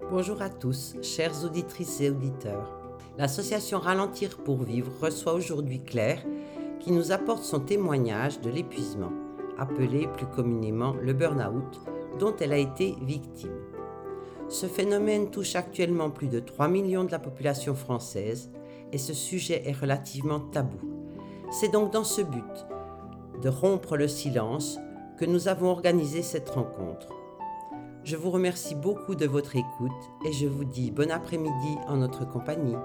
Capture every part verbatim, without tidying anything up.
Bonjour à tous, chères auditrices et auditeurs. L'association Ralentir pour vivre reçoit aujourd'hui Claire qui nous apporte son témoignage de l'épuisement, appelé plus communément le burn-out, dont elle a été victime. Ce phénomène touche actuellement plus de trois millions de la population française et ce sujet est relativement tabou. C'est donc dans ce but de rompre le silence que nous avons organisé cette rencontre. Je vous remercie beaucoup de votre écoute et je vous dis bon après-midi en notre compagnie.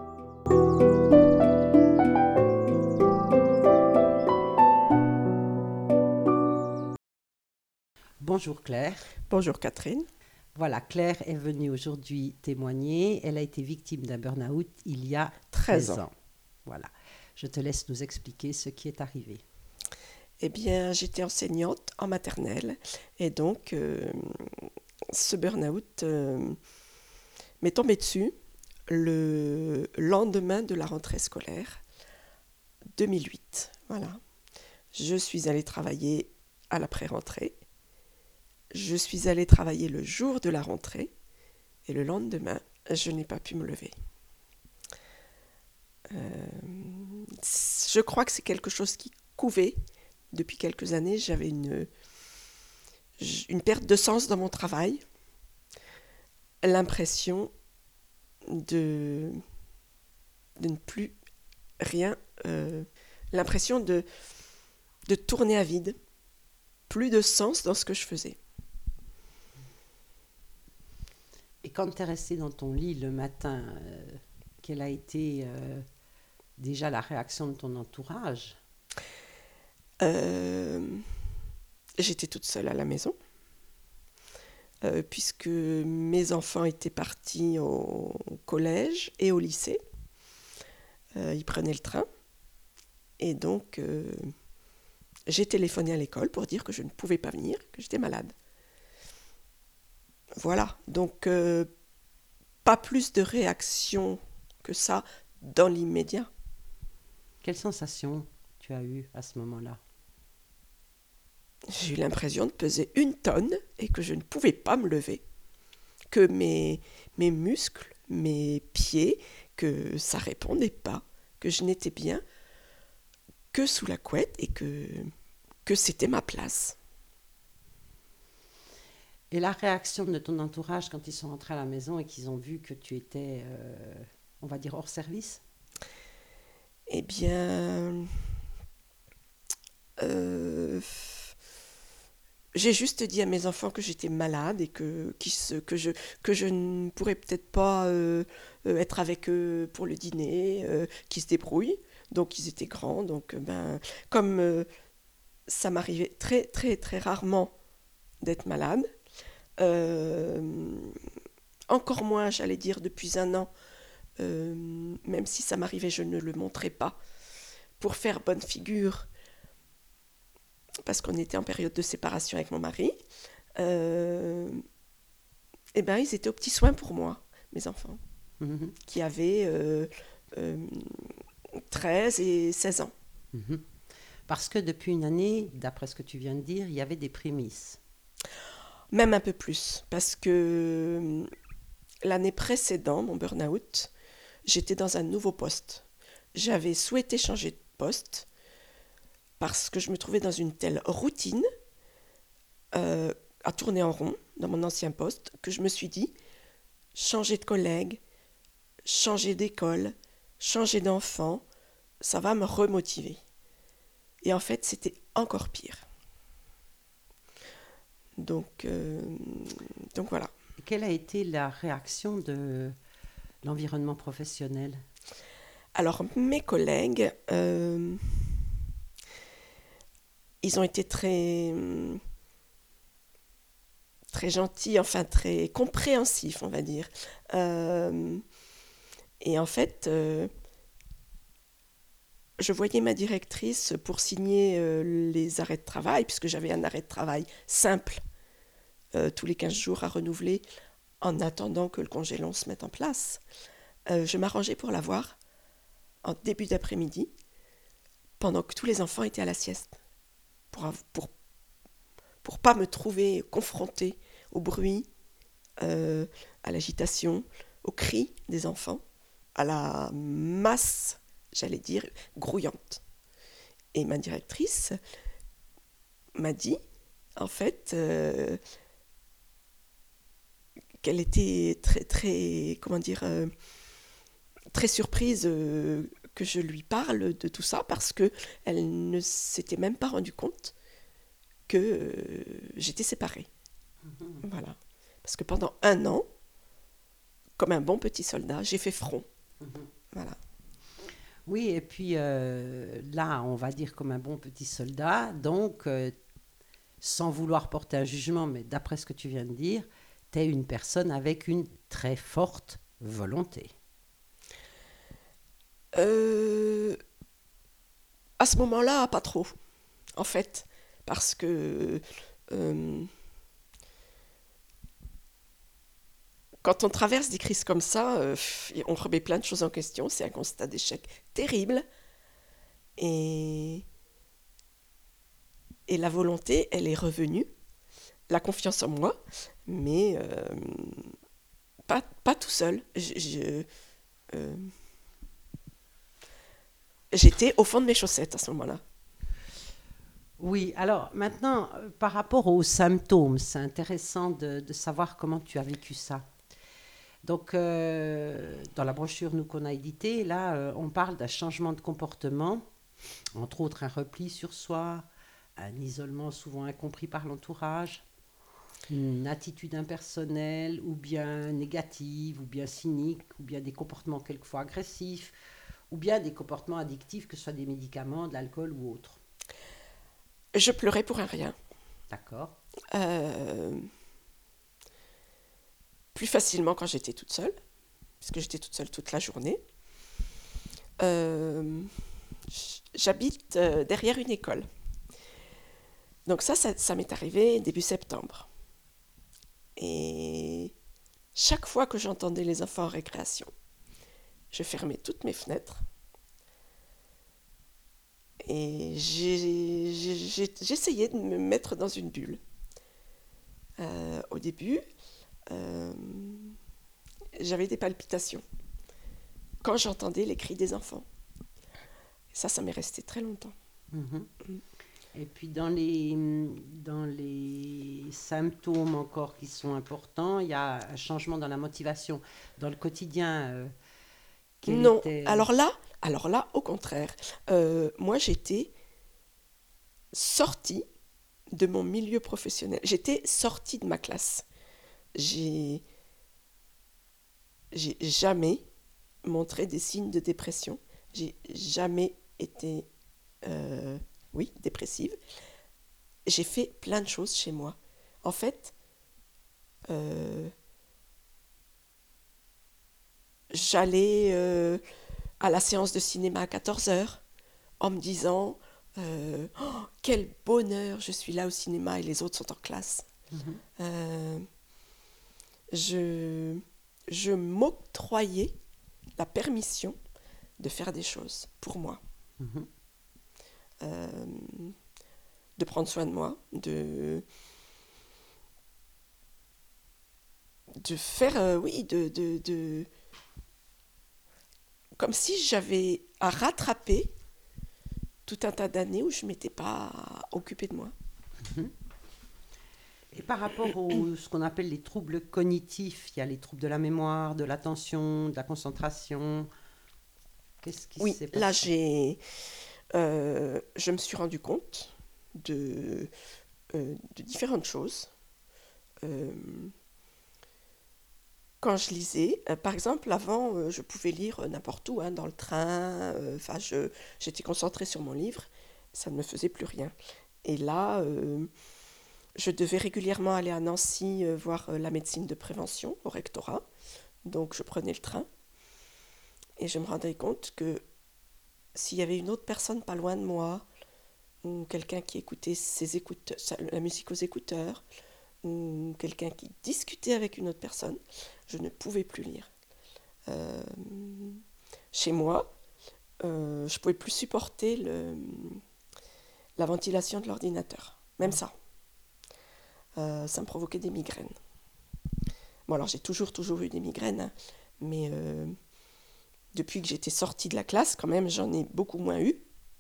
Bonjour Claire. Bonjour Catherine. Voilà, Claire est venue aujourd'hui témoigner. Elle a été victime d'un burn-out il y a treize treize ans. ans. Voilà, je te laisse nous expliquer ce qui est arrivé. Eh bien, j'étais enseignante en maternelle et donc euh, ce burn-out euh, m'est tombé dessus le lendemain de la rentrée scolaire deux mille huit. Voilà. Je suis allée travailler à l'après-rentrée. Je suis allée travailler le jour de la rentrée et le lendemain, je n'ai pas pu me lever. Euh, je crois que c'est quelque chose qui couvait. Depuis quelques années, j'avais une, une perte de sens dans mon travail, l'impression de, de ne plus rien, euh, l'impression de, de tourner à vide, plus de sens dans ce que je faisais. Et quand tu es restée dans ton lit le matin, euh, quelle a été euh, déjà la réaction de ton entourage ? Euh, j'étais toute seule à la maison, euh, puisque mes enfants étaient partis au collège et au lycée. Euh, ils prenaient le train. Et donc, euh, j'ai téléphoné à l'école pour dire que je ne pouvais pas venir, que j'étais malade. Voilà, donc euh, pas plus de réaction que ça dans l'immédiat. Quelle sensation tu as eue à ce moment-là ? J'ai eu l'impression de peser une tonne et que je ne pouvais pas me lever. Que mes, mes muscles, mes pieds, que ça répondait pas, que je n'étais bien que sous la couette et que, que c'était ma place. Et la réaction de ton entourage quand ils sont rentrés à la maison et qu'ils ont vu que tu étais, euh, on va dire, hors service ? Eh bien, euh, j'ai juste dit à mes enfants que j'étais malade et que, que, je, que je ne pourrais peut-être pas euh, être avec eux pour le dîner, euh, qu'ils se débrouillent. Donc ils étaient grands, donc ben, comme euh, ça m'arrivait très très très rarement d'être malade, euh, encore moins j'allais dire depuis un an, euh, même si ça m'arrivait je ne le montrais pas, pour faire bonne figure, parce qu'on était en période de séparation avec mon mari, euh, et ben ils étaient aux petits soins pour moi, mes enfants, mmh. qui avaient euh, euh, treize et seize ans. Mmh. Parce que depuis une année, d'après ce que tu viens de dire, il y avait des prémices. Même un peu plus, parce que l'année précédente, mon burn-out, j'étais dans un nouveau poste. J'avais souhaité changer de poste parce que je me trouvais dans une telle routine euh, à tourner en rond dans mon ancien poste que je me suis dit, changer de collègue, changer d'école, changer d'enfant, ça va me remotiver. Et en fait, c'était encore pire. Donc, euh, donc voilà. Et quelle a été la réaction de l'environnement professionnel ? Alors, mes collègues, euh, ils ont été très, très gentils, enfin très compréhensifs, on va dire. Euh, et en fait, euh, je voyais ma directrice pour signer euh, les arrêts de travail, puisque j'avais un arrêt de travail simple, euh, tous les quinze jours à renouveler, en attendant que le congé long se mette en place. Euh, je m'arrangeais pour l'avoir en début d'après-midi, pendant que tous les enfants étaient à la sieste, pour, pour, pour pas me trouver confrontée au bruit, euh, à l'agitation, aux cris des enfants, à la masse, j'allais dire, grouillante. Et ma directrice m'a dit, en fait, euh, qu'elle était très, très, comment dire, euh, très surprise euh, que je lui parle de tout ça parce que elle ne s'était même pas rendue compte que euh, j'étais séparée. Mhm. Voilà. Parce que pendant un an, comme un bon petit soldat, j'ai fait front. Mhm. Voilà. Oui, et puis euh, là, on va dire comme un bon petit soldat, donc euh, sans vouloir porter un jugement, mais d'après ce que tu viens de dire, tu es une personne avec une très forte volonté. Euh, à ce moment-là, pas trop, en fait. Parce que euh, quand on traverse des crises comme ça, euh, on remet plein de choses en question. C'est un constat d'échec terrible. Et, et la volonté, elle est revenue. La confiance en moi, mais euh, pas, pas tout seul. Je, je, euh, j'étais au fond de mes chaussettes à ce moment-là. Oui, alors maintenant, euh, par rapport aux symptômes, c'est intéressant de, de savoir comment tu as vécu ça. Donc, euh, dans la brochure nous qu'on a éditée, là, euh, on parle d'un changement de comportement, entre autres un repli sur soi, un isolement souvent incompris par l'entourage, une attitude impersonnelle ou bien négative, ou bien cynique, ou bien des comportements quelquefois agressifs, ou bien des comportements addictifs, que ce soit des médicaments, de l'alcool ou autre. Je pleurais pour un rien. D'accord. Euh, plus facilement quand j'étais toute seule, puisque j'étais toute seule toute la journée. Euh, j'habite euh, derrière une école. Donc ça, ça, ça m'est arrivé début septembre. Et chaque fois que j'entendais les enfants en récréation, je fermais toutes mes fenêtres et j'ai, j'ai, j'essayais de me mettre dans une bulle. Euh, au début, euh, j'avais des palpitations quand j'entendais les cris des enfants. Ça, ça m'est resté très longtemps. Mhm. Et puis dans les, dans les symptômes encore qui sont importants, il y a un changement dans la motivation. Dans le quotidien, euh, quel Non, était... alors là, alors là, au contraire, euh, moi j'étais sortie de mon milieu professionnel. J'étais sortie de ma classe. J'ai, j'ai jamais montré des signes de dépression. J'ai jamais été, euh, oui, dépressive. J'ai fait plein de choses chez moi. En fait, euh, j'allais euh, à la séance de cinéma à quatorze heures en me disant euh, oh, quel bonheur, je suis là au cinéma et les autres sont en classe. Mhm, Euh, je, je m'octroyais la permission de faire des choses pour moi, mhm. euh, de prendre soin de moi, de, de faire, euh, oui, de, de, de, comme si j'avais à rattraper tout un tas d'années où je ne m'étais pas occupée de moi. Et par rapport à ce qu'on appelle les troubles cognitifs, il y a les troubles de la mémoire, de l'attention, de la concentration. Qu'est-ce qui Oui, s'est là, passé? j'ai, euh, je me suis rendu compte de, euh, de différentes choses. Euh, quand je lisais, euh, par exemple, avant, euh, je pouvais lire euh, n'importe où, hein, dans le train, euh, enfin, je, j'étais concentrée sur mon livre, ça ne me faisait plus rien. Et là, euh, je devais régulièrement aller à Nancy euh, voir euh, la médecine de prévention au rectorat, donc je prenais le train et je me rendais compte que s'il y avait une autre personne pas loin de moi, ou quelqu'un qui écoutait ses écouteurs, la musique aux écouteurs, ou quelqu'un qui discutait avec une autre personne, je ne pouvais plus lire. Euh, chez moi, euh, je ne pouvais plus supporter le, la ventilation de l'ordinateur. Même ça. Euh, ça me provoquait des migraines. Bon, alors j'ai toujours, toujours eu des migraines, hein, mais euh, depuis que j'étais sortie de la classe, quand même, j'en ai beaucoup moins eu.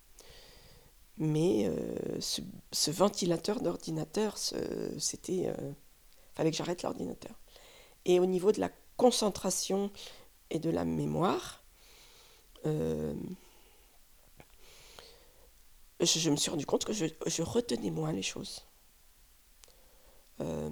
Mais euh, ce, ce ventilateur d'ordinateur, ce- c'était... euh, fallait que j'arrête l'ordinateur. Et au niveau de la concentration et de la mémoire, euh, je, je me suis rendu compte que je, je retenais moins les choses. Euh,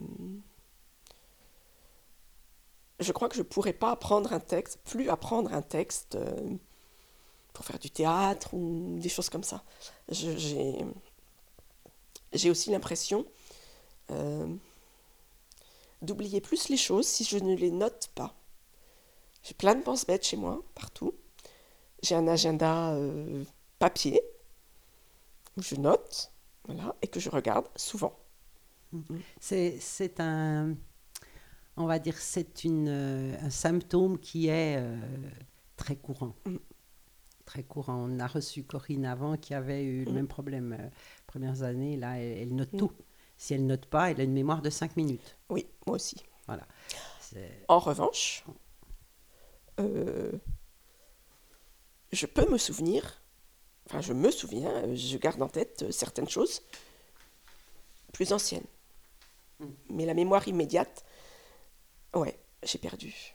je crois que je ne pourrais pas apprendre un texte, plus apprendre un texte euh, pour faire du théâtre ou des choses comme ça. Je- j'ai, j'ai aussi l'impression euh, d'oublier plus les choses si je ne les note pas. J'ai plein de penses bêtes chez moi, partout. J'ai un agenda euh, papier où je note, voilà, et que je regarde souvent. Mm. C'est, c'est un, on va dire, c'est une, euh, un symptôme qui est euh, très courant. Mm. Très courant. On a reçu Corinne avant qui avait eu le Mm. même problème euh, premières années. Là, elle, elle note Mm. tout. Si elle note pas, elle a une mémoire de cinq minutes. Oui, moi aussi. Voilà. C'est... En revanche, euh, je peux me souvenir, enfin je me souviens, euh, je garde en tête euh, certaines choses plus anciennes. Mm. Mais la mémoire immédiate, ouais, j'ai perdu.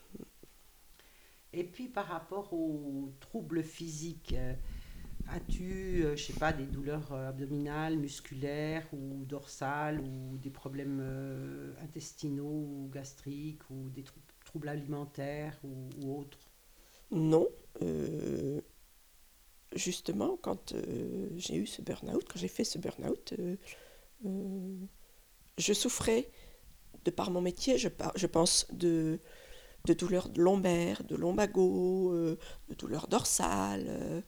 Et puis par rapport aux troubles physiques, euh, as-tu, euh, je sais pas, des douleurs euh, abdominales, musculaires ou dorsales ou des problèmes euh, intestinaux ou gastriques ou des trou- troubles alimentaires ou, ou autres? Non, euh, justement, quand euh, j'ai eu ce burn-out, quand j'ai fait ce burn-out, euh, euh, je souffrais, de par mon métier, je, par- je pense, de, de douleurs lombaires, de lombago, euh, de douleurs dorsales, euh,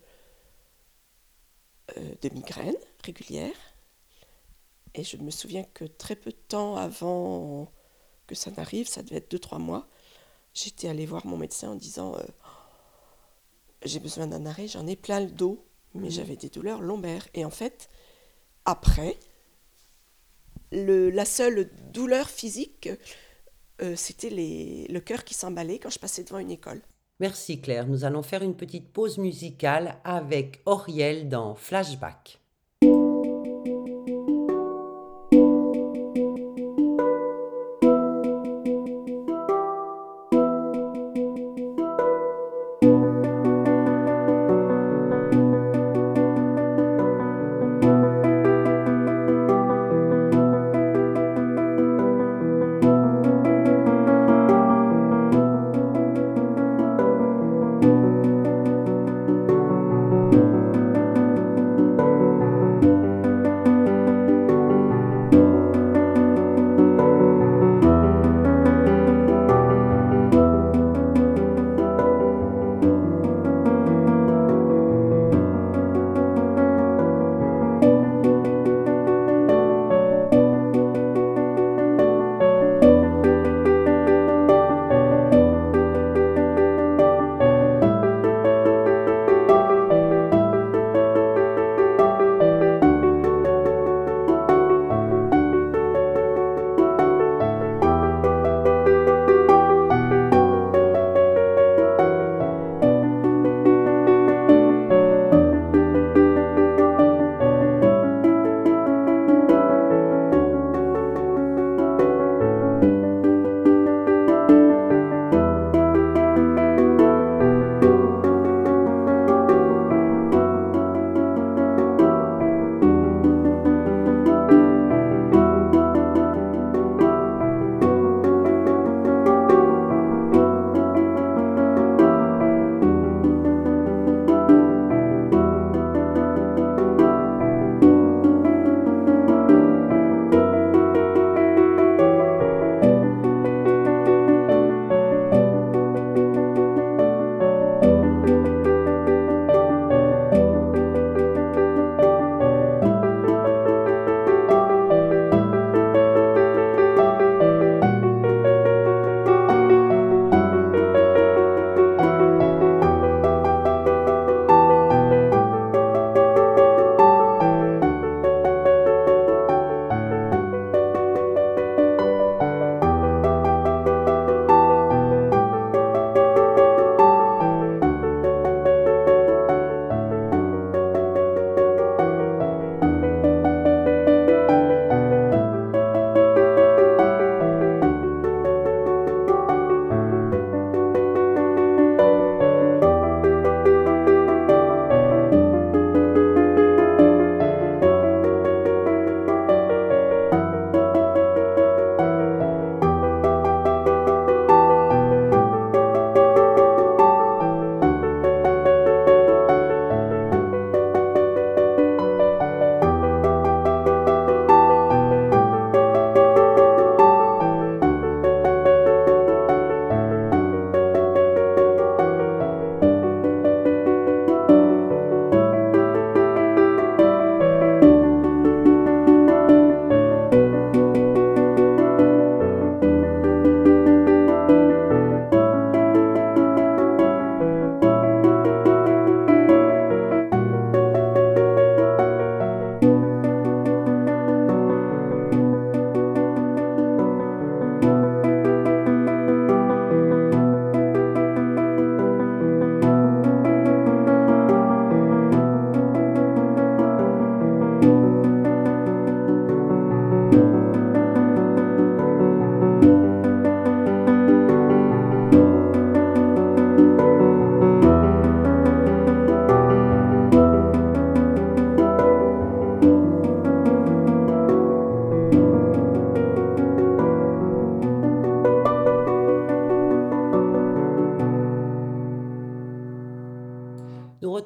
euh, de migraines régulières. Et je me souviens que très peu de temps avant que ça n'arrive, ça devait être deux trois mois, j'étais allée voir mon médecin en disant euh, j'ai besoin d'un arrêt, j'en ai plein le dos, mais Mhm. j'avais des douleurs lombaires. Et en fait, après, le, la seule douleur physique, euh, c'était les, le cœur qui s'emballait quand je passais devant une école. Merci Claire, nous allons faire une petite pause musicale avec Auriel dans Flashback.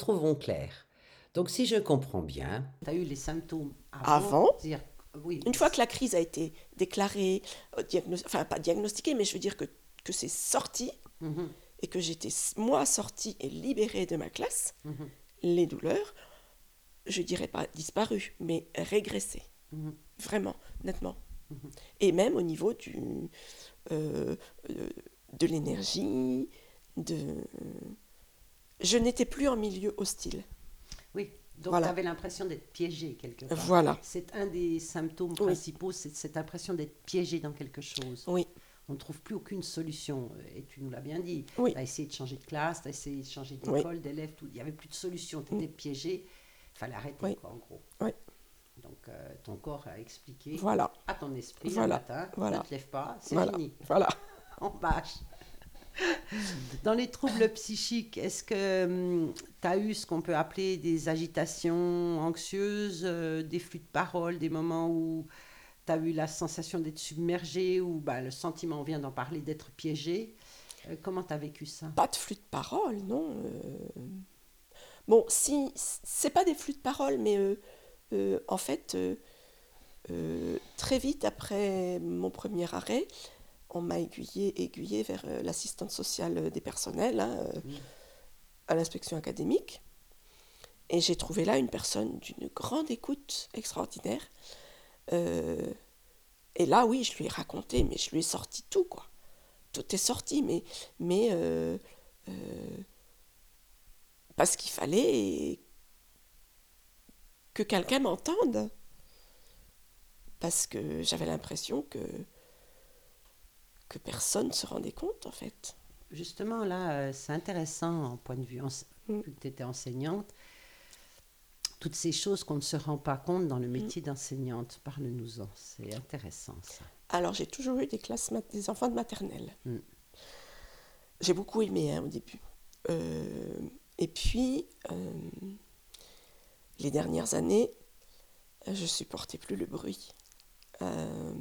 retrouvons Claire. Donc, si je comprends bien, tu as eu les symptômes avant, Avant, dire, oui, une fois que la crise a été déclarée, euh, diagnos- enfin pas diagnostiquée, mais je veux dire que, que c'est sorti, mhm, et que j'étais, moi, sortie et libérée de ma classe, mhm, les douleurs, je dirais pas disparu, mais régressé. mhm, Vraiment, nettement. mhm. Et même au niveau du, euh, euh, de l'énergie, de... Je n'étais plus en milieu hostile. Oui, donc tu Voilà, avais l'impression d'être piégé quelque part. voilà, C'est un des symptômes oui, principaux, c'est cette impression d'être piégé dans quelque chose. oui, On ne trouve plus aucune solution. Et tu nous l'as bien dit. oui, Tu as essayé de changer de classe, tu as essayé de changer oui, d'école, d'élève, tout. Il n'y avait plus de solution. Tu mm, étais piégé. Il fallait arrêter, oui, quoi, en gros. oui, Donc, euh, ton corps a expliqué voilà, à ton esprit un voilà, matin, ne voilà, te lève pas, c'est voilà, fini. voilà. On bâche. Dans les troubles psychiques, est-ce que tu as eu ce qu'on peut appeler des agitations anxieuses, euh, des flux de parole, des moments où tu as eu la sensation d'être submergé ou bah, le sentiment, on vient d'en parler, d'être piégé? Euh, comment tu as vécu ça? Pas de flux de parole, non. euh. Bon, si, c'est pas des flux de parole, mais euh, euh, en fait, euh, euh, très vite après mon premier arrêt, on m'a aiguillé, aiguillé vers euh, l'assistante sociale des personnels, hein, euh, Mm. à l'inspection académique. Et j'ai trouvé là une personne d'une grande écoute extraordinaire. Euh, et là, oui, je lui ai raconté, mais je lui ai sorti tout, quoi. Tout est sorti, mais, mais euh, euh, parce qu'il fallait que quelqu'un m'entende. Parce que j'avais l'impression que, que personne ne se rendait compte, en fait. Justement, là, euh, c'est intéressant en point de vue, ense- Mm, vu que tu étais enseignante, toutes ces choses qu'on ne se rend pas compte dans le mm. métier d'enseignante. Parle-nous-en, c'est intéressant ça. Alors, j'ai toujours eu des classes, mat- des enfants de maternelle. Mm. J'ai beaucoup aimé, hein, au début. Euh, et puis, euh, les dernières années, je supportais plus le bruit. Euh,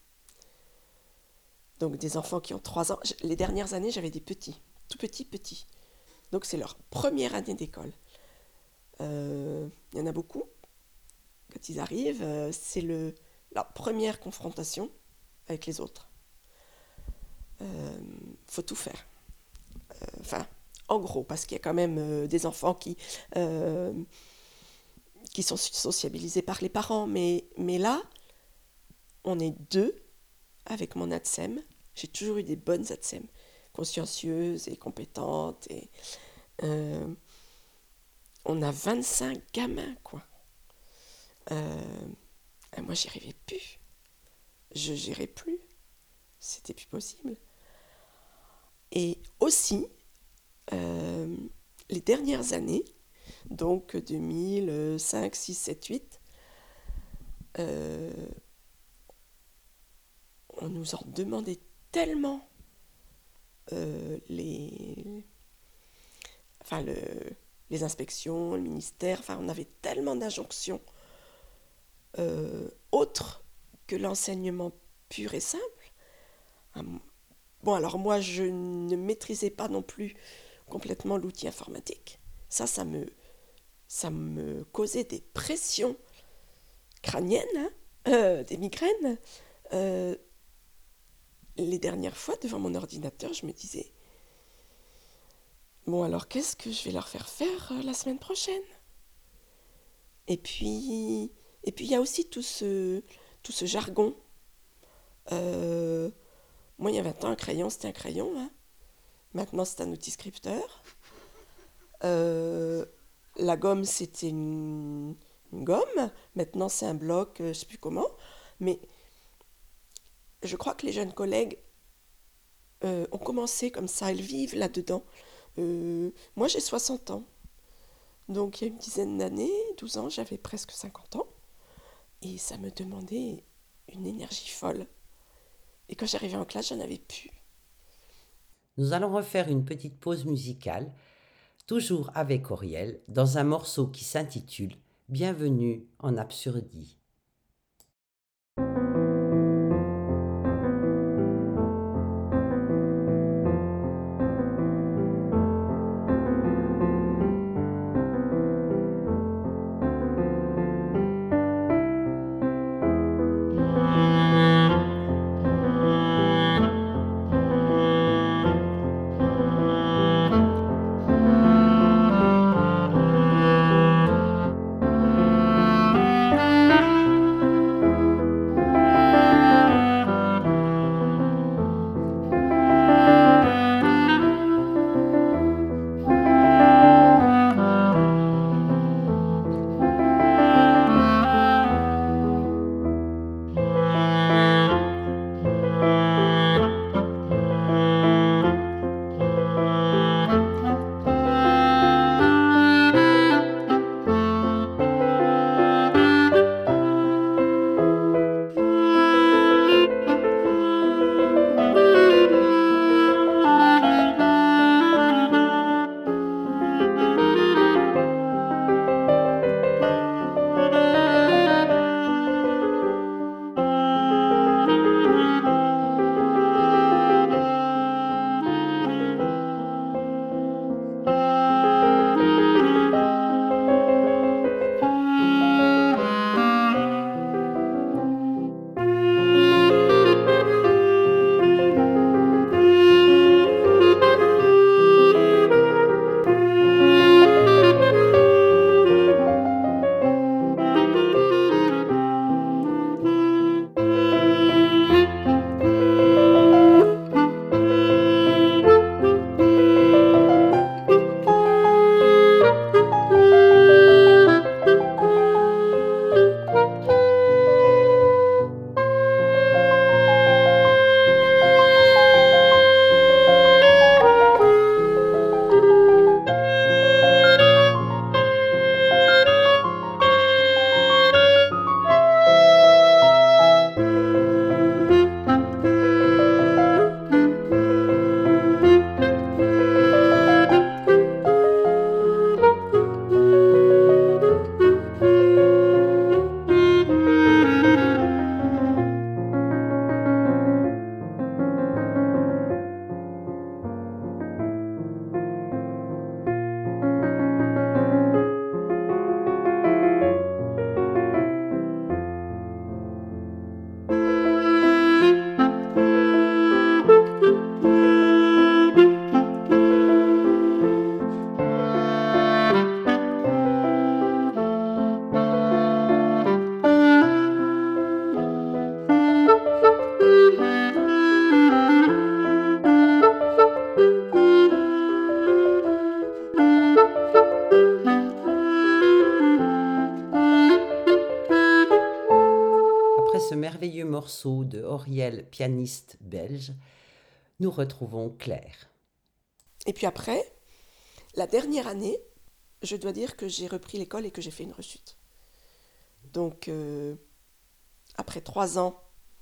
donc, des enfants qui ont trois ans. Je- Les dernières années, j'avais des petits, tout petits, petits. Donc, c'est leur première année d'école. Euh, Il y en a beaucoup. Quand ils arrivent, euh, c'est le, leur première confrontation avec les autres. Euh, faut tout faire. Euh, Enfin, en gros, parce qu'il y a quand même euh, des enfants qui, euh, qui sont sociabilisés par les parents. Mais, mais là, on est deux avec mon ATSEM. J'ai toujours eu des bonnes ATSEM, consciencieuses et compétentes. Et, euh, on a vingt-cinq gamins, quoi. Euh, et moi, j'y arrivais plus. Je gérais plus. C'était plus possible. Et aussi, euh, les dernières années, donc deux mille cinq, six, sept, huit, euh, on nous en demandait tellement euh, les, enfin le, les inspections, le ministère, enfin on avait tellement d'injonctions euh, autres que l'enseignement pur et simple. Bon, alors moi je ne maîtrisais pas non plus complètement l'outil informatique. Ça, ça me, ça me causait des pressions crâniennes, hein, euh, des migraines. Euh, les dernières fois, devant mon ordinateur, je me disais, bon alors qu'est-ce que je vais leur faire faire euh, la semaine prochaine? Et puis, et puis il y a aussi tout ce, tout ce jargon. Euh, moi, il y a vingt ans, un crayon, c'était un crayon, hein. Maintenant, c'est un outil scripteur. Euh, la gomme, c'était une, une gomme. Maintenant, c'est un bloc, euh, je ne sais plus comment. Mais je crois que les jeunes collègues euh, ont commencé comme ça, elles vivent là-dedans. Euh, moi, j'ai soixante ans. Donc, il y a une dizaine d'années, douze ans, j'avais presque cinquante ans. Et ça me demandait une énergie folle. Et quand j'arrivais en classe, j'en avais plus. Nous allons refaire une petite pause musicale, toujours avec Auriel, dans un morceau qui s'intitule Bienvenue en Absurdie. morceau de Auriel, pianiste belge, nous retrouvons Claire. Et puis après, la dernière année, je dois dire que j'ai repris l'école et que j'ai fait une rechute. Donc, euh, après trois ans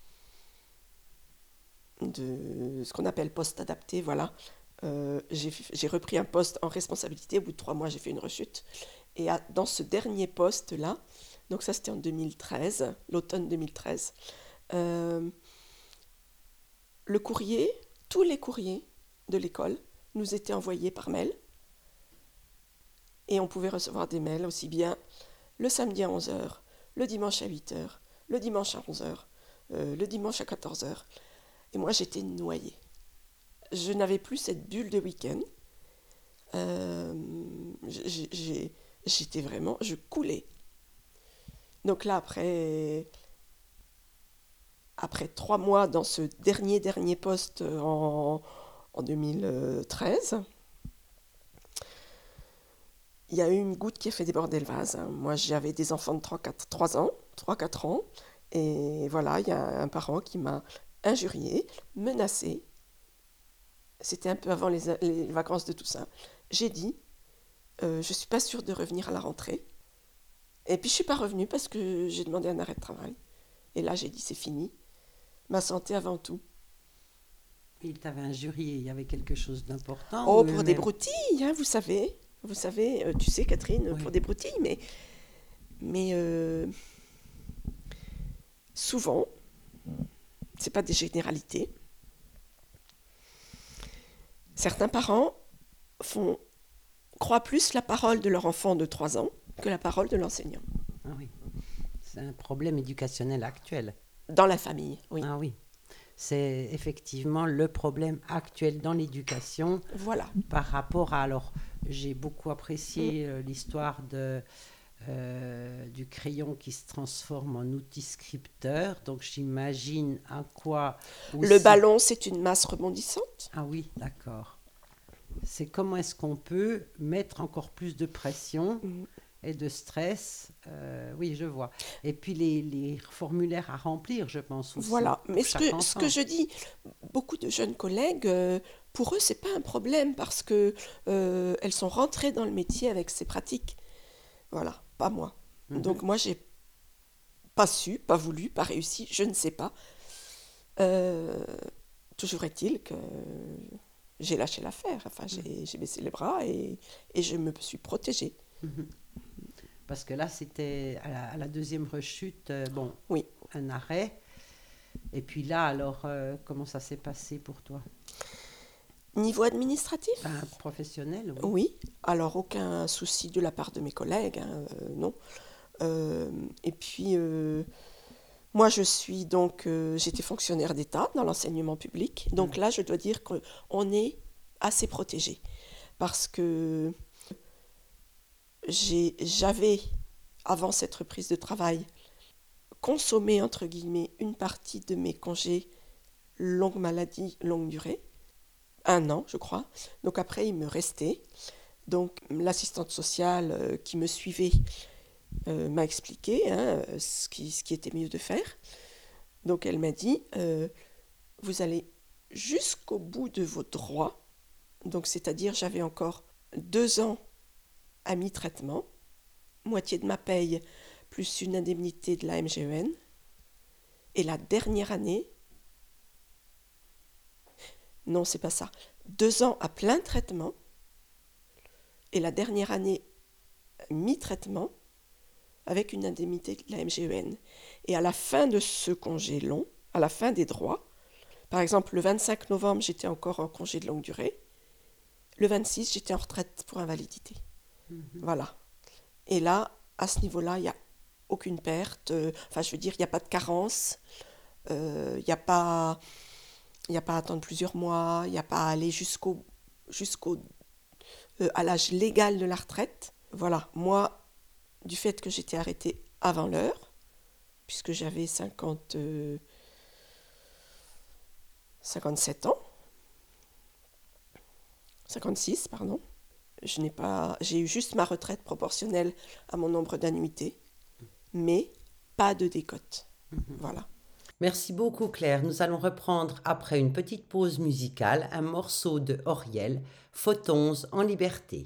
de ce qu'on appelle poste adapté, voilà, euh, j'ai, j'ai repris un poste en responsabilité. Au bout de trois mois, j'ai fait une rechute. Et à, dans ce dernier poste-là, donc ça c'était en deux mille treize, l'automne deux mille treize, euh, le courrier, tous les courriers de l'école nous étaient envoyés par mail. Et on pouvait recevoir des mails aussi bien le samedi à onze heures, le dimanche à huit heures, le dimanche à onze heures, euh, le dimanche à quatorze heures. Et moi, j'étais noyée. Je n'avais plus cette bulle de week-end. Euh, j'ai, j'ai, j'étais vraiment... Je coulais. Donc là, après, après trois mois dans ce dernier, dernier poste en, en deux mille treize... il y a eu une goutte qui a fait déborder le vase. Moi, j'avais des enfants de trois ans, trois quatre ans. Et voilà, il y a un parent qui m'a injuriée, menacée. C'était un peu avant les, les vacances de Toussaint. J'ai dit, euh, je ne suis pas sûre de revenir à la rentrée. Et puis, je ne suis pas revenue parce que j'ai demandé un arrêt de travail. Et là, j'ai dit, c'est fini. Ma santé avant tout. Il t'avait injurié, il y avait quelque chose d'important? Oh, ou pour même... des broutilles, hein, vous savez. Vous savez, euh, tu sais, Catherine, Oui. pour des broutilles, mais... Mais... Euh, souvent, c'est pas des généralités. Certains parents font, croient plus la parole de leur enfant de trois ans que la parole de l'enseignant. Ah oui, c'est un problème éducationnel actuel. Dans la famille, oui. Ah oui, c'est effectivement le problème actuel dans l'éducation. Voilà. Par rapport à... Alors, j'ai beaucoup apprécié euh, l'histoire de... Euh, du crayon qui se transforme en outil scripteur. Donc j'imagine à quoi aussi... Le ballon, c'est une masse rebondissante. Ah oui, d'accord. C'est comment est-ce qu'on peut mettre encore plus de pression Mm. et de stress. Euh, oui, je vois. Et puis les, les formulaires à remplir, je pense aussi. Voilà. pour Mais ce chaque que, ce que enfant. je dis, beaucoup de jeunes collègues, euh, pour eux, c'est pas un problème parce que euh, elles sont rentrées dans le métier avec ces pratiques. Voilà, pas moi. Mhm. Donc moi, j'ai pas su, pas voulu, pas réussi, je ne sais pas. Euh, toujours est-il que j'ai lâché l'affaire. Enfin, j'ai, j'ai baissé les bras et, et je me suis protégée. Mhm. Parce que là, c'était à la, à la deuxième rechute, euh, bon, Oui. un arrêt. Et puis là, alors, euh, comment ça s'est passé pour toi? Niveau administratif? Un professionnel, oui. Oui. Alors, aucun souci de la part de mes collègues, hein, euh, non. Euh, et puis, euh, moi, je suis donc, euh, j'étais fonctionnaire d'État dans l'enseignement public. Donc Mm. là, je dois dire qu'on est assez protégé. Parce que j'ai, j'avais, avant cette reprise de travail, consommé, entre guillemets, une partie de mes congés longue maladie, longue durée. Un an, je crois. Donc après, il me restait. Donc l'assistante sociale euh, qui me suivait euh, m'a expliqué hein, ce, qui, ce qui était mieux de faire. Donc elle m'a dit, euh, vous allez jusqu'au bout de vos droits. Donc c'est-à-dire, j'avais encore deux ans à mi-traitement, moitié de ma paye, plus une indemnité de la M G E N. Et la dernière année, non, c'est pas ça, deux ans à plein traitement, et la dernière année mi-traitement, avec une indemnité de la M G E N. Et à la fin de ce congé long, à la fin des droits, par exemple, le vingt-cinq novembre, j'étais encore en congé de longue durée. Le vingt-six, j'étais en retraite pour invalidité. Mhm. Voilà. Et là, à ce niveau-là, il n'y a aucune perte. Euh, enfin, je veux dire, il n'y a pas de carence. Euh, Il n'y a pas... Il n'y a pas à attendre plusieurs mois. Il n'y a pas à aller jusqu'au... jusqu'au euh, à l'âge légal de la retraite. Voilà. Moi, du fait que j'étais arrêtée avant l'heure, puisque j'avais cinquante, euh, cinquante-sept ans, cinquante-six, pardon, je n'ai pas, j'ai eu juste ma retraite proportionnelle à mon nombre d'annuités, mais pas de décote. Mhm. Voilà. Merci beaucoup Claire. Nous allons reprendre après une petite pause musicale un morceau de Auriel, Photons en liberté.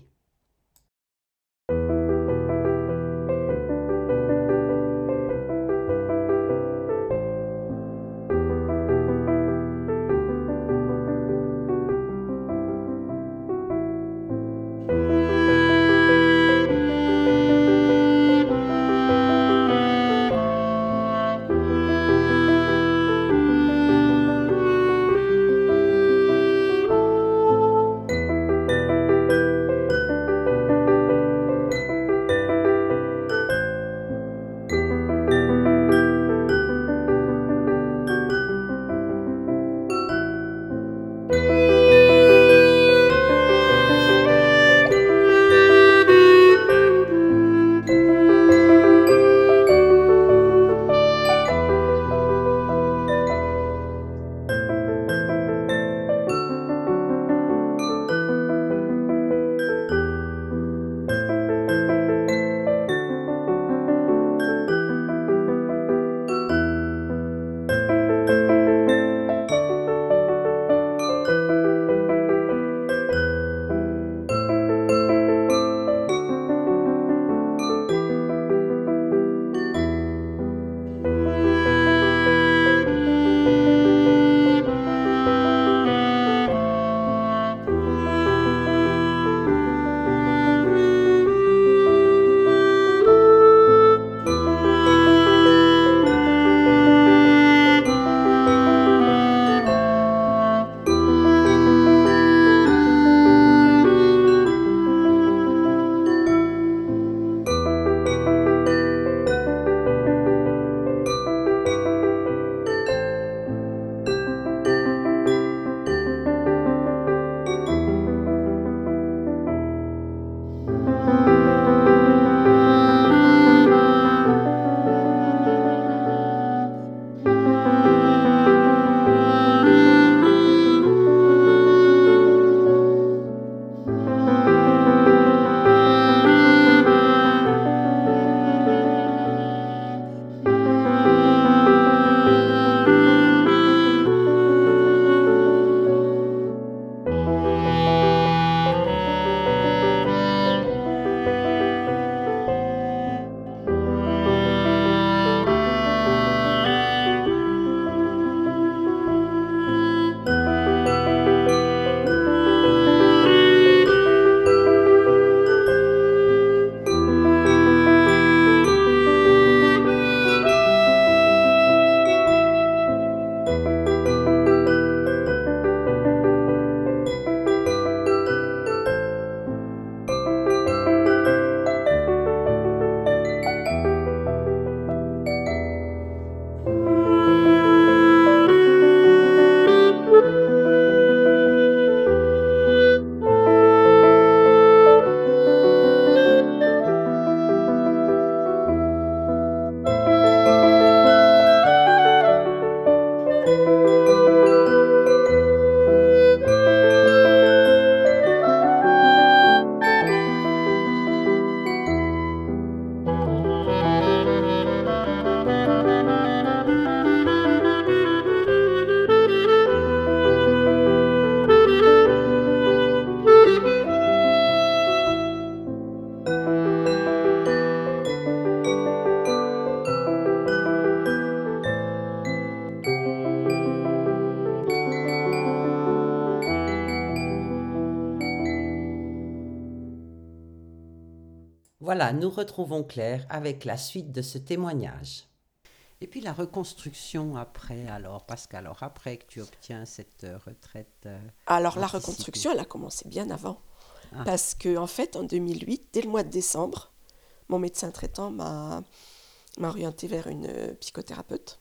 Voilà, nous retrouvons Claire avec la suite de ce témoignage. Et puis la reconstruction après, alors, parce qu'alors après que tu obtiens cette euh, retraite euh, Alors la anticipée. reconstruction, elle a commencé bien avant. Ah. Parce que en fait, en deux mille huit, dès le mois de décembre, mon médecin traitant m'a, m'a orienté vers une euh, psychothérapeute,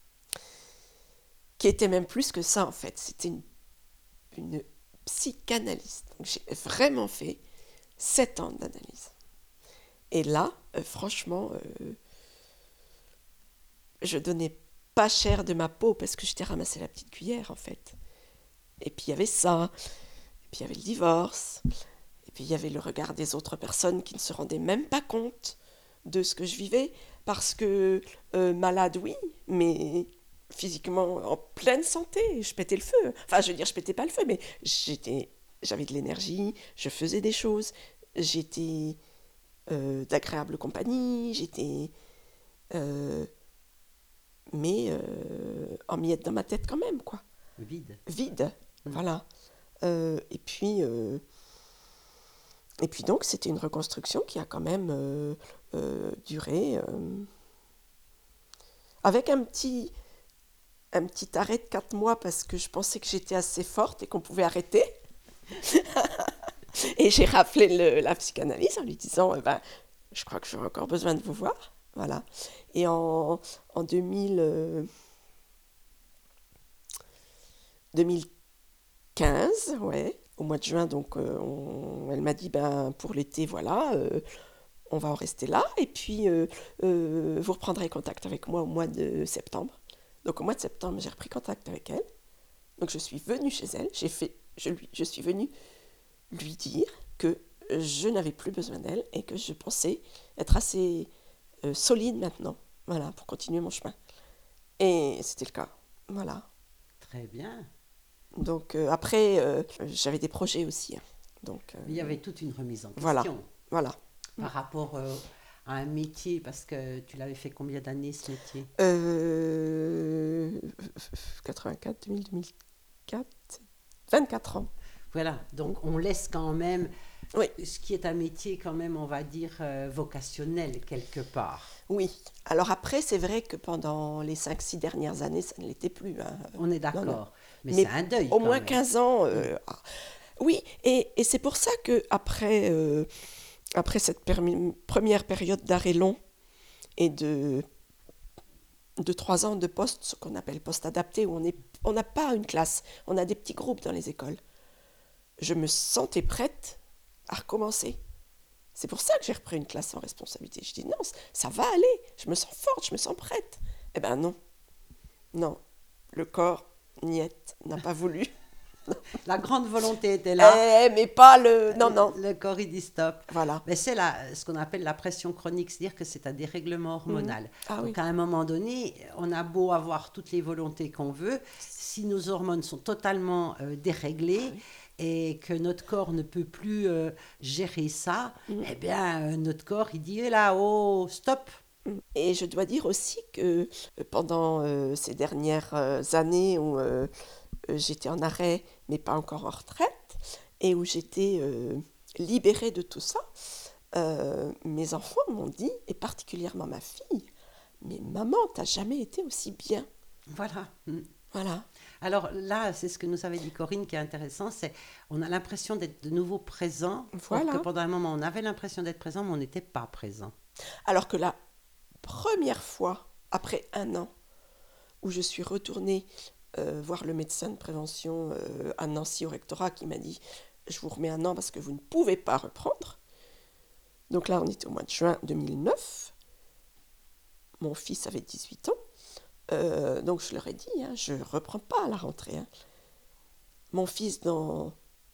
qui était même plus que ça en fait. C'était une, une psychanalyste. Donc j'ai vraiment fait sept ans d'analyse. Et là, euh, franchement, euh, je donnais pas cher de ma peau parce que j'étais ramassé la petite cuillère en fait. Et puis il y avait ça, et puis il y avait le divorce, et puis il y avait le regard des autres personnes qui ne se rendaient même pas compte de ce que je vivais, parce que euh, malade oui, mais physiquement en pleine santé, je pétais le feu. Enfin, je veux dire, je pétais pas le feu, mais j'étais, j'avais de l'énergie, je faisais des choses, j'étais euh, d'agréable compagnie, j'étais... euh, mais euh, en miettes dans ma tête quand même, quoi. Vide. Vide, Mm. voilà. Euh, et puis... euh, et puis donc, c'était une reconstruction qui a quand même euh, euh, duré... euh, avec un petit... un petit arrêt de quatre mois parce que je pensais que j'étais assez forte et qu'on pouvait arrêter. Et j'ai rappelé le, la psychanalyse en lui disant eh ben, je crois que j'aurai encore besoin de vous voir. Voilà. Et en, en deux mille, euh, deux mille quinze, ouais, au mois de juin, donc euh, on- elle m'a dit ben, pour l'été, voilà, euh, on va en rester là. Et puis euh, euh, vous reprendrez contact avec moi au mois de septembre. Donc au mois de septembre, j'ai repris contact avec elle. Donc je suis venue chez elle, j'ai fait, je, lui, je suis venue lui dire que je n'avais plus besoin d'elle et que je pensais être assez euh, solide maintenant, voilà, pour continuer mon chemin. Et c'était le cas, voilà. Très bien. Donc euh, après, euh, j'avais des projets aussi, hein. Donc euh, Il y avait toute une remise en voilà, question voilà. par rapport euh, à un métier, parce que tu l'avais fait combien d'années ce métier? Euh, quatre-vingt-quatre, deux mille, deux mille quatre, vingt-quatre ans. Voilà, donc on laisse quand même Oui, ce qui est un métier quand même, on va dire, euh, vocationnel quelque part. oui. Alors après, c'est vrai que pendant les cinq six dernières années, ça ne l'était plus, hein. On est Non, non. d'accord, mais c'est Mais un deuil au quand moins même. quinze ans. Mm. euh, ah, oui, et, et c'est pour ça que après, euh, après cette permi- première période d'arrêt long et de, de trois ans de poste, ce qu'on appelle poste adapté, où on est, on n'a pas une classe, on a des petits groupes dans les écoles, je me sentais prête à recommencer. C'est pour ça que j'ai repris une classe en responsabilité. Je dis non, ça va aller, je me sens forte, je me sens prête. Eh ben non, non, le corps, niette, n'a pas voulu. La grande volonté était là, Eh, mais pas le... Non, non, le corps il dit stop. voilà. Mais c'est la, ce qu'on appelle la pression chronique, c'est-à-dire que c'est un dérèglement Mhm. hormonal. Ah oui. Donc à un moment donné, on a beau avoir toutes les volontés qu'on veut, si nos hormones sont totalement euh, déréglées Oui. et que notre corps ne peut plus euh, gérer ça, Mhm. eh bien euh, notre corps il dit, eh là, oh, stop. Mhm. Et je dois dire aussi que euh, pendant euh, ces dernières euh, années où euh, euh, j'étais en arrêt, mais pas encore en retraite, et où j'étais euh, libérée de tout ça, euh, mes enfants m'ont dit, et particulièrement ma fille, mais maman, t'as jamais été aussi bien. Voilà. Mm. Voilà. Alors là, c'est ce que nous avait dit Corinne qui est intéressant, c'est on a l'impression d'être de nouveau présent, or que Voilà. pendant un moment on avait l'impression d'être présent, mais on n'était pas présent. Alors que la première fois, après un an, où je suis retournée euh, voir le médecin de prévention euh, à Nancy au rectorat qui m'a dit je vous remets un an parce que vous ne pouvez pas reprendre. Donc là, on était au mois de juin deux mille neuf. Mon fils avait dix-huit ans. Euh, donc je leur ai dit, hein, je ne reprends pas à la rentrée, hein. Mon fils, dans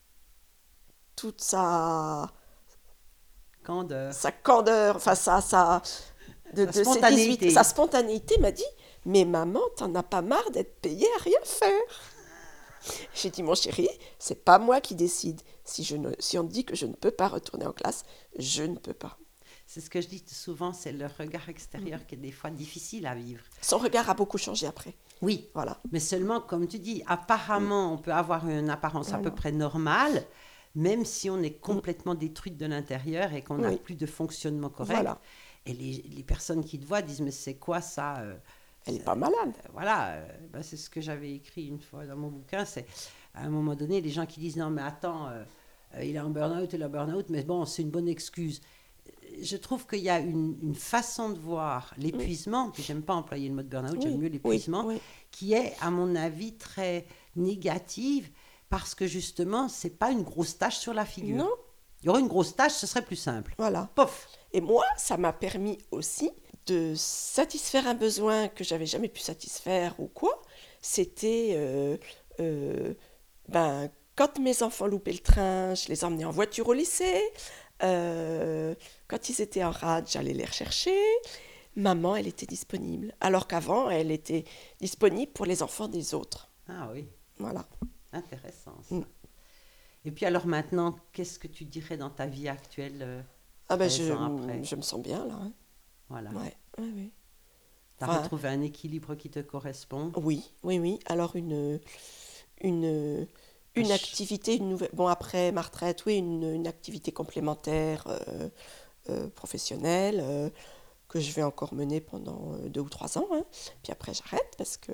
toute sa, Candeur. sa candeur, enfin sa, sa, de, La de ses dix-huit, spontanéité. sa spontanéité, m'a dit mais maman, t'en as pas marre d'être payée à rien faire? J'ai dit, mon chéri, c'est pas moi qui décide. Si, je ne, si on me dit que je ne peux pas retourner en classe, je ne peux pas. C'est ce que je dis souvent, c'est le regard extérieur qui est des fois difficile à vivre. Son regard a beaucoup changé après. Oui, Voilà. mais seulement, comme tu dis, apparemment, on peut avoir une apparence à peu Voilà. près normale, même si on est complètement détruite de l'intérieur et qu'on n'a Oui. plus de fonctionnement correct. Voilà. Et les, les personnes qui te voient disent, mais c'est quoi ça euh, Elle n'est c'est- pas malade. Voilà, euh, ben, c'est ce que j'avais écrit une fois dans mon bouquin, c'est à un moment donné, les gens qui disent, non mais attends, euh, euh, il est en burn-out, il est en burn-out, mais bon, c'est une bonne excuse. Je trouve qu'il y a une, une façon de voir l'épuisement, puis j'aime pas employer le mot burn-out, Oui, j'aime mieux oui, l'épuisement, oui. qui est, à mon avis, très négative, parce que justement, c'est pas une grosse tache sur la figure. Non, Il y aurait une grosse tache, ce serait plus simple. voilà. Pof. Et moi, ça m'a permis aussi de satisfaire un besoin que j'avais jamais pu satisfaire ou quoi. C'était, euh, euh, ben, quand mes enfants loupaient le train, je les emmenais en voiture au lycée. Euh, quand ils étaient en rade, j'allais les rechercher. maman, elle était disponible. Alors qu'avant, elle était disponible pour les enfants des autres. Ah oui, Voilà. intéressant ça. Mm. Et puis alors maintenant, qu'est-ce que tu dirais dans ta vie actuelle, euh, Ah ben, treize ans je, après? je me sens bien là. Hein. Voilà. Ouais, ouais, ouais. Tu as Enfin, retrouvé un équilibre qui te correspond? oui, oui, oui. Alors une, une, Un une ch- activité, une nouvelle. Bon, après ma retraite, oui, une, une activité complémentaire euh, euh, professionnelle euh, que je vais encore mener pendant euh, deux ou trois ans. Hein. Puis après, j'arrête parce que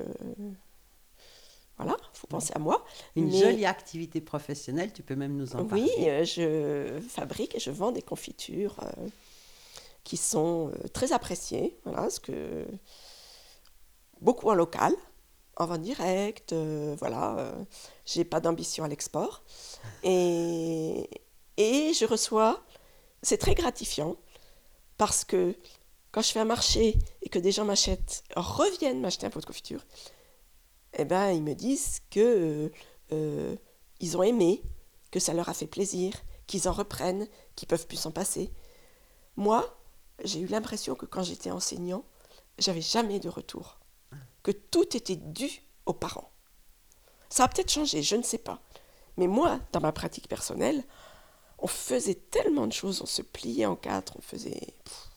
voilà, faut Oui. penser à moi. Une Mais jolie activité professionnelle, tu peux même nous en oui, parler. euh, je fabrique et je vends des confitures euh, qui sont euh, très appréciées. Voilà, parce que beaucoup en local, en vente directe. Euh, voilà, euh, j'ai pas d'ambition à l'export. Et, et je reçois, c'est très gratifiant parce que quand je fais un marché et que des gens m'achètent, reviennent m'acheter un pot de confiture, eh ben, ils me disent que euh, euh, ils ont aimé, que ça leur a fait plaisir, qu'ils en reprennent, qu'ils peuvent plus s'en passer. Moi, j'ai eu l'impression que quand j'étais enseignant, j'avais jamais de retour, que tout était dû aux parents. Ça a peut-être changé, je ne sais pas. Mais moi, dans ma pratique personnelle, on faisait tellement de choses, on se pliait en quatre, on faisait...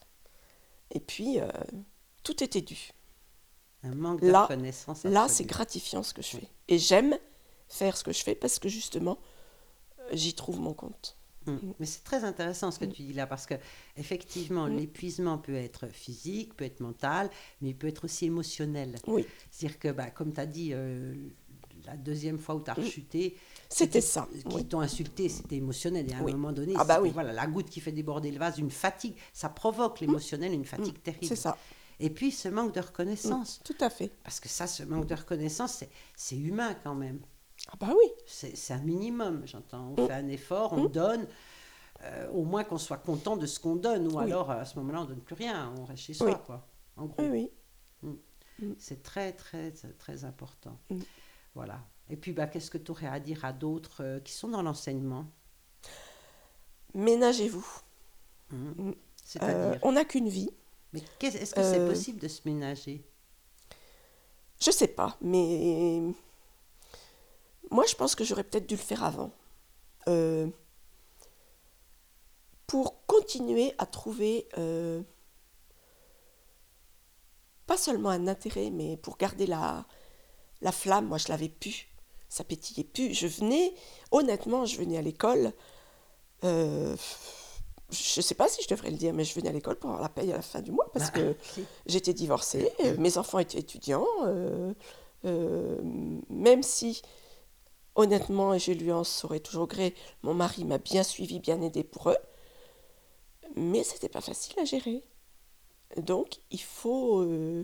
Et puis, euh, tout était dû. Un manque de Là, reconnaissance là, c'est absolue. gratifiant ce que je Oui. fais. Et j'aime faire ce que je fais parce que justement, euh, j'y trouve mon compte. Mm. Mm, Mais c'est très intéressant ce que mm, tu dis là, parce que effectivement, mm. l'épuisement peut être physique, peut être mental, mais il peut être aussi émotionnel. Oui, C'est-à-dire que, bah, comme tu as dit, euh, la deuxième fois où tu as mm. rechuté, C'était c'était ça. qui Oui, t'ont insulté, c'était émotionnel. Et à un oui. moment donné, Ah bah c'était oui. voilà, la goutte qui fait déborder le vase, une fatigue. Ça provoque Mm, l'émotionnel, une mm. fatigue C'est terrible. ça. Et puis, ce manque de Mm. reconnaissance. Tout à fait. Parce que ça, ce manque de reconnaissance, c'est, c'est humain quand même. Ah bah oui. C'est, c'est un minimum, j'entends. On Mm, fait un effort, on mm. donne. Euh, au moins qu'on soit content de ce qu'on donne, ou Oui, alors à ce moment-là, on donne plus rien, on reste chez oui, soi, quoi. En oui, gros. oui. Mm. Mm, C'est très, très, très, très important. mm. Voilà. Et puis, bah, qu'est-ce que tu aurais à dire à d'autres euh, qui sont dans l'enseignement? Ménagez-vous. Mm. Mm. Euh, C'est-à-dire, on n'a qu'une vie. mais qu'est- est-ce que c'est Euh, possible de se ménager? je sais pas, mais moi je pense que j'aurais peut-être dû le faire avant. Euh, pour continuer à trouver euh, pas seulement un intérêt, mais pour garder la, la flamme, moi je l'avais pu, ça pétillait plus. Je venais, honnêtement, je venais à l'école, euh, je sais pas si je devrais le dire, mais je venais à l'école pour avoir la paye à la fin du mois parce Bah, que si. j'étais divorcée, euh, mes enfants étaient étudiants, euh, euh, même si, honnêtement, et je lui en saurai toujours gré, mon mari m'a bien suivi, bien aidé pour eux, mais c'était pas facile à gérer. Donc, il faut, euh,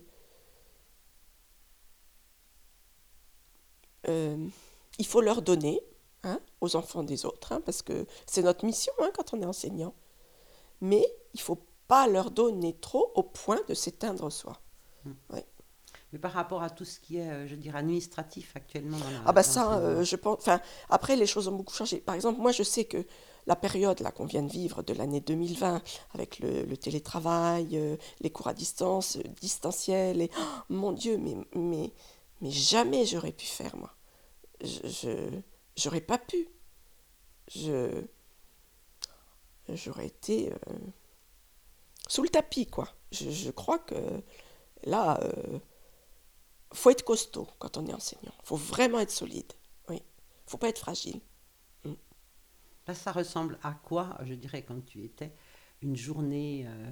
euh, il faut leur donner hein, aux enfants des autres, hein, parce que c'est notre mission hein, quand on est enseignant. Mais il ne faut pas leur donner trop au point de s'éteindre soi. Mm. Ouais. Mais par rapport à tout ce qui est, euh, je dirais, administratif actuellement dans Ah la- bah ça, l'enseignement. euh, je pense. Enfin, après les choses ont beaucoup changé. Par exemple, moi je sais que la période là qu'on vient de vivre de l'année deux mille vingt, avec le, le télétravail, euh, les cours à distance, euh, distanciels, et oh, mon Dieu, mais mais mais jamais j'aurais pu faire moi. Je, je j'aurais pas pu. Je j'aurais été euh, sous le tapis quoi. Je, je crois que là, euh, faut être costaud quand on est enseignant. Faut vraiment être solide. Oui. Faut pas être fragile. Mm. Là, ça ressemble à quoi, je dirais, quand tu étais une journée euh,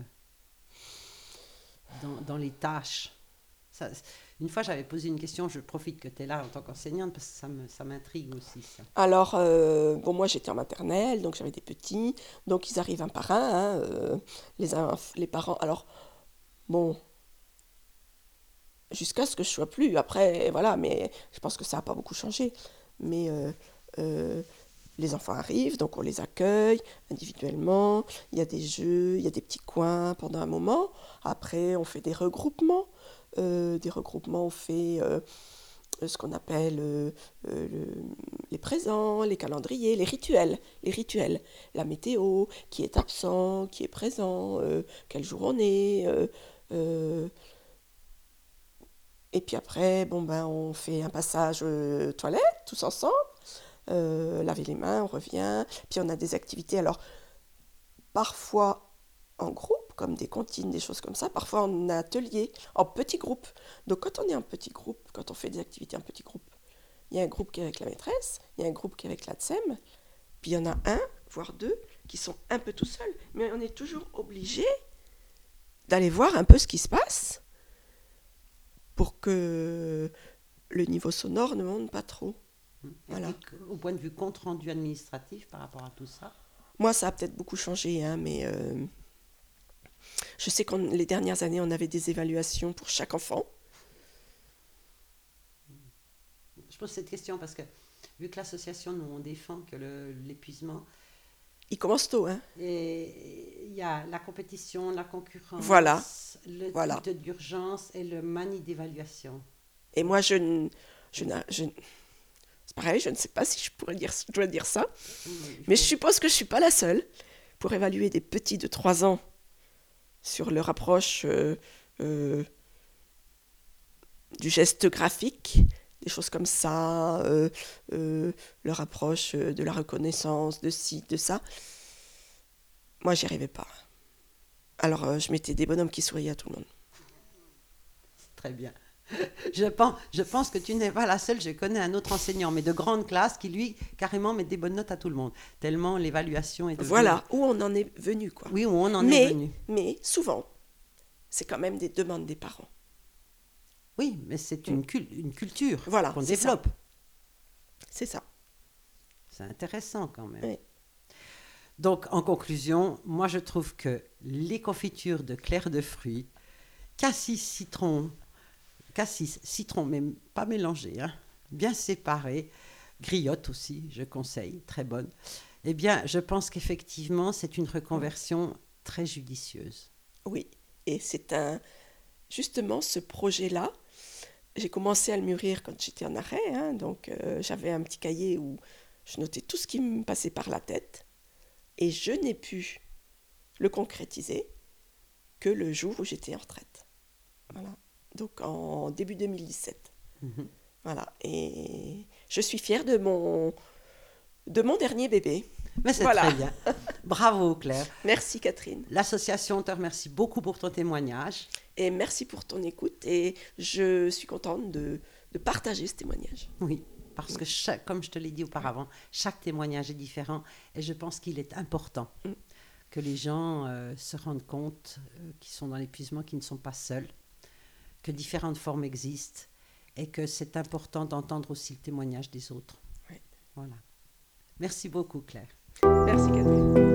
dans, dans les tâches? Ça, une fois, j'avais posé une question, je profite que tu es là en tant qu'enseignante parce que ça me, ça m'intrigue aussi, ça. Alors, euh, bon, moi j'étais en maternelle, donc j'avais des petits, donc ils arrivent un par un, hein, euh, les, inf- les parents. Alors, bon, jusqu'à ce que je sois plus, après, voilà, mais je pense que ça n'a pas beaucoup changé. Mais euh, euh, les enfants arrivent, donc on les accueille individuellement, il y a des jeux, il y a des petits coins pendant un moment. Après, on fait des regroupements. Euh, des regroupements, on fait euh, ce qu'on appelle euh, euh, le- les présents, les calendriers, les rituels, les rituels, la météo, qui est absent, qui est présent, euh, quel jour on est, euh, Euh, et puis après, bon ben, on fait un passage euh, toilette, tous ensemble. Euh, laver les mains, on revient. Puis on a des activités, alors parfois en groupe, comme des comptines, des choses comme ça, parfois en atelier, en petits groupes. Donc quand on est en petit groupe, quand on fait des activités en petit groupe, il y a un groupe qui est avec la maîtresse, il y a un groupe qui est avec la T S E M, puis il y en a un, voire deux, qui sont un peu tout seuls. Mais on est toujours obligé d'aller voir un peu ce qui se passe pour que le niveau sonore ne monte pas trop. Voilà. Au point de vue compte rendu administratif par rapport à tout ça? Moi, ça a peut-être beaucoup changé, hein, mais euh, je sais que les dernières années, on avait des évaluations pour chaque enfant. Je pose cette question parce que, vu que l'association, nous, on défend que le, l'épuisement... Il commence tôt, hein. Et il y a la compétition, la concurrence, voilà. le voilà. titre d'urgence et le manie d'évaluation. Et moi, je... je, je c'est pareil, je ne sais pas si je pourrais dire, je dois dire ça, mmh, mais je suppose que je ne suis pas la seule pour évaluer des petits de trois ans sur leur approche euh, euh, du geste graphique, des choses comme ça, euh, euh, leur approche de la reconnaissance, de ci, de ça. Moi, j'y arrivais pas. Alors, euh, je mettais des bonhommes qui souriaient à tout le monde. Très bien. Je pense, je pense que tu n'es pas la seule. Je connais un autre enseignant, mais de grande classe, qui lui, carrément, met des bonnes notes à tout le monde. Tellement l'évaluation est devenue... Voilà, où on en est venu, quoi. Oui, où on en mais, est venu. Mais, souvent, c'est quand même des demandes des parents. Oui, mais c'est une, cul- une culture voilà, qu'on développe. Ça. C'est ça. C'est intéressant quand même. Oui. Donc, en conclusion, moi, je trouve que les confitures de clair de fruits, cassis, citron, cassis, citron, mais pas mélangés, hein, bien séparés, griotte aussi, je conseille, très bonne. Eh bien, je pense qu'effectivement, c'est une reconversion très judicieuse. Oui, et c'est un... Justement, ce projet-là, j'ai commencé à le mûrir quand j'étais en arrêt, hein, donc euh, j'avais un petit cahier où je notais tout ce qui me passait par la tête, et je n'ai pu le concrétiser que le jour où j'étais en retraite. Voilà. Donc en début deux mille dix-sept. Mm-hmm. Voilà. Et je suis fière de mon, de mon dernier bébé. Mais c'est voilà. Très bien. Bravo Claire. Merci Catherine. L'association te remercie beaucoup pour ton témoignage. Et merci pour ton écoute. Et je suis contente de, de partager ce témoignage. Oui, parce que chaque, comme je te l'ai dit auparavant, chaque témoignage est différent. Et je pense qu'il est important mm. que les gens euh, se rendent compte euh, qu'ils sont dans l'épuisement, qu'ils ne sont pas seuls, que différentes formes existent et que c'est important d'entendre aussi le témoignage des autres. Oui. Voilà. Merci beaucoup Claire. Merci Catherine.